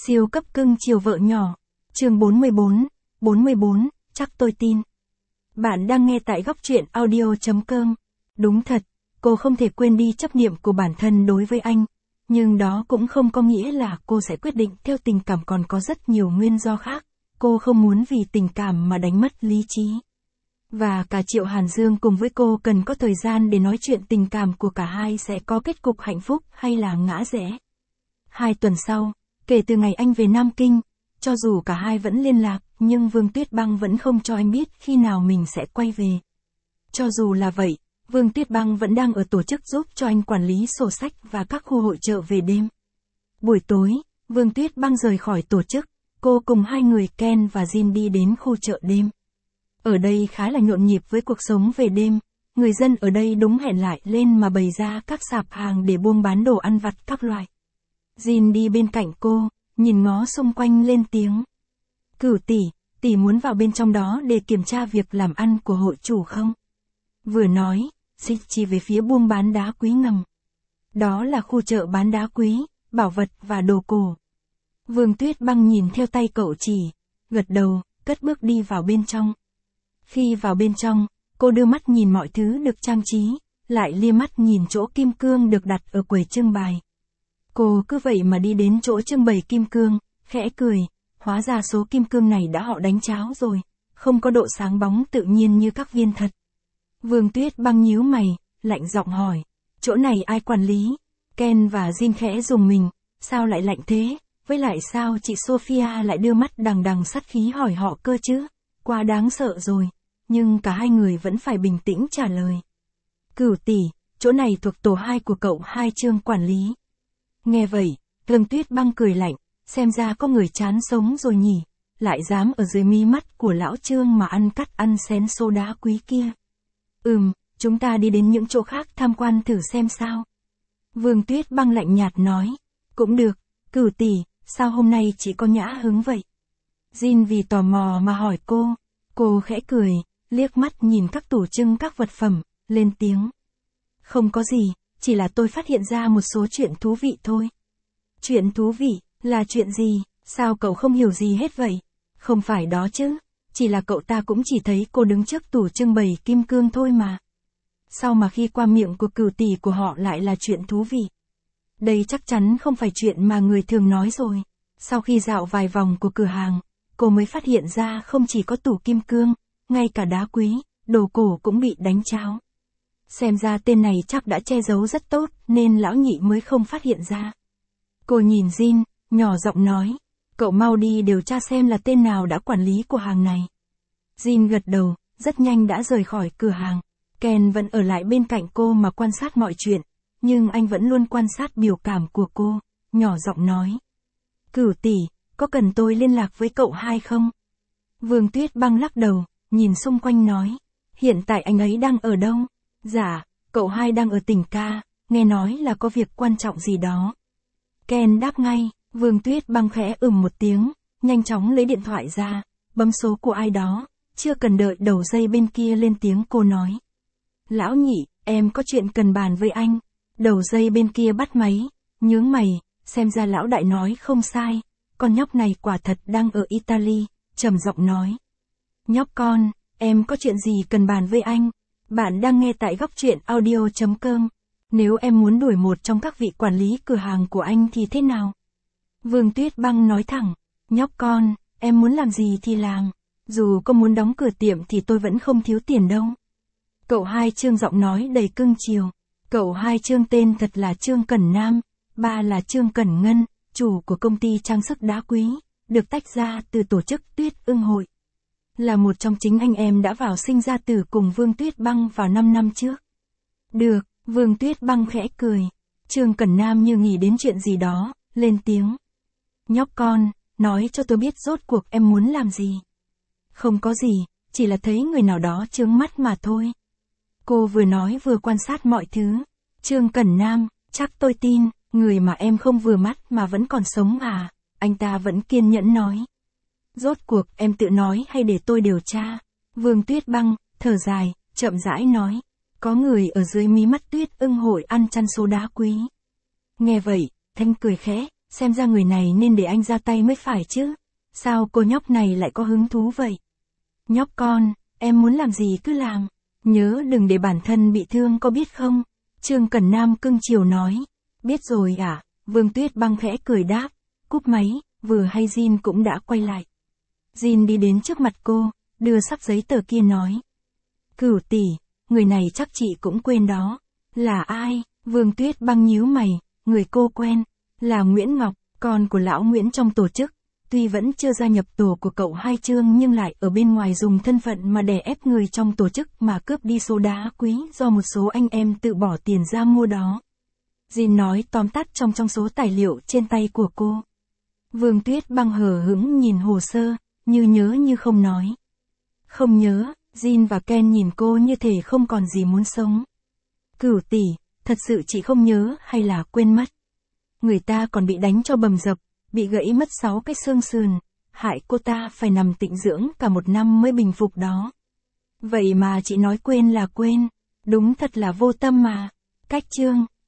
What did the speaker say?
Siêu cấp cưng chiều vợ nhỏ. Chương 44, chắc tôi tin. Bạn đang nghe tại góc truyện audio.com. Đúng thật, cô không thể quên đi chấp niệm của bản thân đối với anh. Nhưng đó cũng không có nghĩa là cô sẽ quyết định theo tình cảm, còn có rất nhiều nguyên do khác. Cô không muốn vì tình cảm mà đánh mất lý trí. Và cả Triệu Hàn Dương cùng với cô cần có thời gian để nói chuyện tình cảm của cả hai sẽ có kết cục hạnh phúc hay là ngã rẽ. 2 tuần sau, kể từ ngày anh về Nam Kinh, cho dù cả hai vẫn liên lạc, nhưng Vương Tuyết Băng vẫn không cho anh biết khi nào mình sẽ quay về. Cho dù là vậy, Vương Tuyết Băng vẫn đang ở tổ chức giúp cho anh quản lý sổ sách và các khu hội chợ về đêm. Buổi tối, Vương Tuyết Băng rời khỏi tổ chức, cô cùng hai người Ken và Jin đi đến khu chợ đêm. Ở đây khá là nhộn nhịp với cuộc sống về đêm, người dân ở đây đúng hẹn lại lên mà bày ra các sạp hàng để buôn bán đồ ăn vặt các loại. Jin đi bên cạnh cô, nhìn ngó xung quanh lên tiếng. Cửu tỷ muốn vào bên trong đó để kiểm tra việc làm ăn của hội chủ không? Vừa nói, Jin chỉ về phía buôn bán đá quý ngầm. Đó là khu chợ bán đá quý, bảo vật và đồ cổ. Vương Tuyết Băng nhìn theo tay cậu chỉ, gật đầu, cất bước đi vào bên trong. Khi vào bên trong, cô đưa mắt nhìn mọi thứ được trang trí, lại lia mắt nhìn chỗ kim cương được đặt ở quầy trưng bày. Cô cứ vậy mà đi đến chỗ trưng bày kim cương, khẽ cười, hóa ra số kim cương này đã họ đánh cháo rồi, không có độ sáng bóng tự nhiên như các viên thật. Vương Tuyết Băng nhíu mày, lạnh giọng hỏi, chỗ này ai quản lý? Ken và Jin khẽ dùng mình, sao lại lạnh thế, với lại sao chị Sophia lại đưa mắt đằng đằng sát khí hỏi họ cơ chứ, quá đáng sợ rồi, nhưng cả hai người vẫn phải bình tĩnh trả lời. Cửu tỷ, chỗ này thuộc tổ 2 của cậu hai Trương quản lý. Nghe vậy, Vương Tuyết Băng cười lạnh, xem ra có người chán sống rồi nhỉ, lại dám ở dưới mí mắt của lão Trương mà ăn xén số đá quý kia. Chúng ta đi đến những chỗ khác tham quan thử xem sao. Vương Tuyết Băng lạnh nhạt nói, cũng được, Cửu tỷ, sao hôm nay chỉ có nhã hứng vậy? Jin vì tò mò mà hỏi cô khẽ cười, liếc mắt nhìn các tủ trưng các vật phẩm, lên tiếng. Không có gì, chỉ là tôi phát hiện ra một số chuyện thú vị thôi. Chuyện thú vị, là chuyện gì, sao cậu không hiểu gì hết vậy? Không phải đó chứ, chỉ là cậu ta cũng chỉ thấy cô đứng trước tủ trưng bày kim cương thôi mà. Sao mà khi qua miệng của Cửu tỷ của họ lại là chuyện thú vị? Đây chắc chắn không phải chuyện mà người thường nói rồi. Sau khi dạo vài vòng của cửa hàng, cô mới phát hiện ra không chỉ có tủ kim cương, ngay cả đá quý, đồ cổ cũng bị đánh cháo. Xem ra tên này chắc đã che giấu rất tốt, nên lão nhị mới không phát hiện ra. Cô nhìn Jin, nhỏ giọng nói, cậu mau đi điều tra xem là tên nào đã quản lý của hàng này. Jin gật đầu, rất nhanh đã rời khỏi cửa hàng. Ken vẫn ở lại bên cạnh cô mà quan sát mọi chuyện, nhưng anh vẫn luôn quan sát biểu cảm của cô, nhỏ giọng nói. Cửu tỷ, có cần tôi liên lạc với cậu hai không? Vương Tuyết Băng lắc đầu, nhìn xung quanh nói, hiện tại anh ấy đang ở đâu? Dạ, cậu hai đang ở tỉnh Ca, nghe nói là có việc quan trọng gì đó. Ken đáp ngay, Vương Tuyết Băng khẽ một tiếng, nhanh chóng lấy điện thoại ra, bấm số của ai đó, chưa cần đợi đầu dây bên kia lên tiếng cô nói. Lão nhị, em có chuyện cần bàn với anh. Đầu dây bên kia bắt máy, nhướng mày, xem ra lão đại nói không sai, con nhóc này quả thật đang ở Italy, trầm giọng nói. Nhóc con, em có chuyện gì cần bàn với anh? Bạn đang nghe tại góc truyện audio.com. Nếu em muốn đuổi một trong các vị quản lý cửa hàng của anh thì thế nào? Vương Tuyết Băng nói thẳng, nhóc con, em muốn làm gì thì làm, dù có muốn đóng cửa tiệm thì tôi vẫn không thiếu tiền đâu. Cậu hai Trương giọng nói đầy cưng chiều. Cậu hai Trương tên thật là Trương Cẩn Nam, ba là Trương Cẩn Ngân, chủ của công ty trang sức đá quý, được tách ra từ tổ chức Tuyết Ưng Hội. Là một trong chính anh em đã vào sinh ra tử cùng Vương Tuyết Băng vào 5 năm trước. Được, Vương Tuyết Băng khẽ cười. Trương Cẩn Nam như nghĩ đến chuyện gì đó, lên tiếng. Nhóc con, nói cho tôi biết rốt cuộc em muốn làm gì. Không có gì, chỉ là thấy người nào đó chướng mắt mà thôi. Cô vừa nói vừa quan sát mọi thứ. Trương Cẩn Nam, chắc tôi tin, người mà em không vừa mắt mà vẫn còn sống à? Anh ta vẫn kiên nhẫn nói. Rốt cuộc em tự nói hay để tôi điều tra? Vương Tuyết Băng, thở dài, chậm rãi nói. Có người ở dưới mí mắt Tuyết Ưng Hội ăn chăn số đá quý. Nghe vậy, Thanh cười khẽ, xem ra người này nên để anh ra tay mới phải chứ. Sao cô nhóc này lại có hứng thú vậy? Nhóc con, em muốn làm gì cứ làm. Nhớ đừng để bản thân bị thương có biết không? Trương Cẩn Nam cưng chiều nói. Biết rồi ạ. Vương Tuyết Băng khẽ cười đáp. Cúp máy, vừa hay Jin cũng đã quay lại. Jin đi đến trước mặt cô, đưa sắp giấy tờ kia nói. Cửu tỷ, người này chắc chị cũng quên đó. Là ai? Vương Tuyết Băng nhíu mày, người cô quen. Là Nguyễn Ngọc, con của lão Nguyễn trong tổ chức. Tuy vẫn chưa gia nhập tổ của cậu Hai Trương nhưng lại ở bên ngoài dùng thân phận mà đè ép người trong tổ chức mà cướp đi số đá quý do một số anh em tự bỏ tiền ra mua đó. Jin nói tóm tắt trong số tài liệu trên tay của cô. Vương Tuyết Băng hờ hững nhìn hồ sơ, như nhớ như không nói. Không nhớ, Jin và Ken nhìn cô như thể không còn gì muốn sống. Cửu tỷ, thật sự chị không nhớ hay là quên mất. Người ta còn bị đánh cho bầm dập, bị gãy mất 6 cái xương sườn, hại cô ta phải nằm tịnh dưỡng cả 1 năm mới bình phục đó. Vậy mà chị nói quên là quên, đúng thật là vô tâm mà. Cách Trương.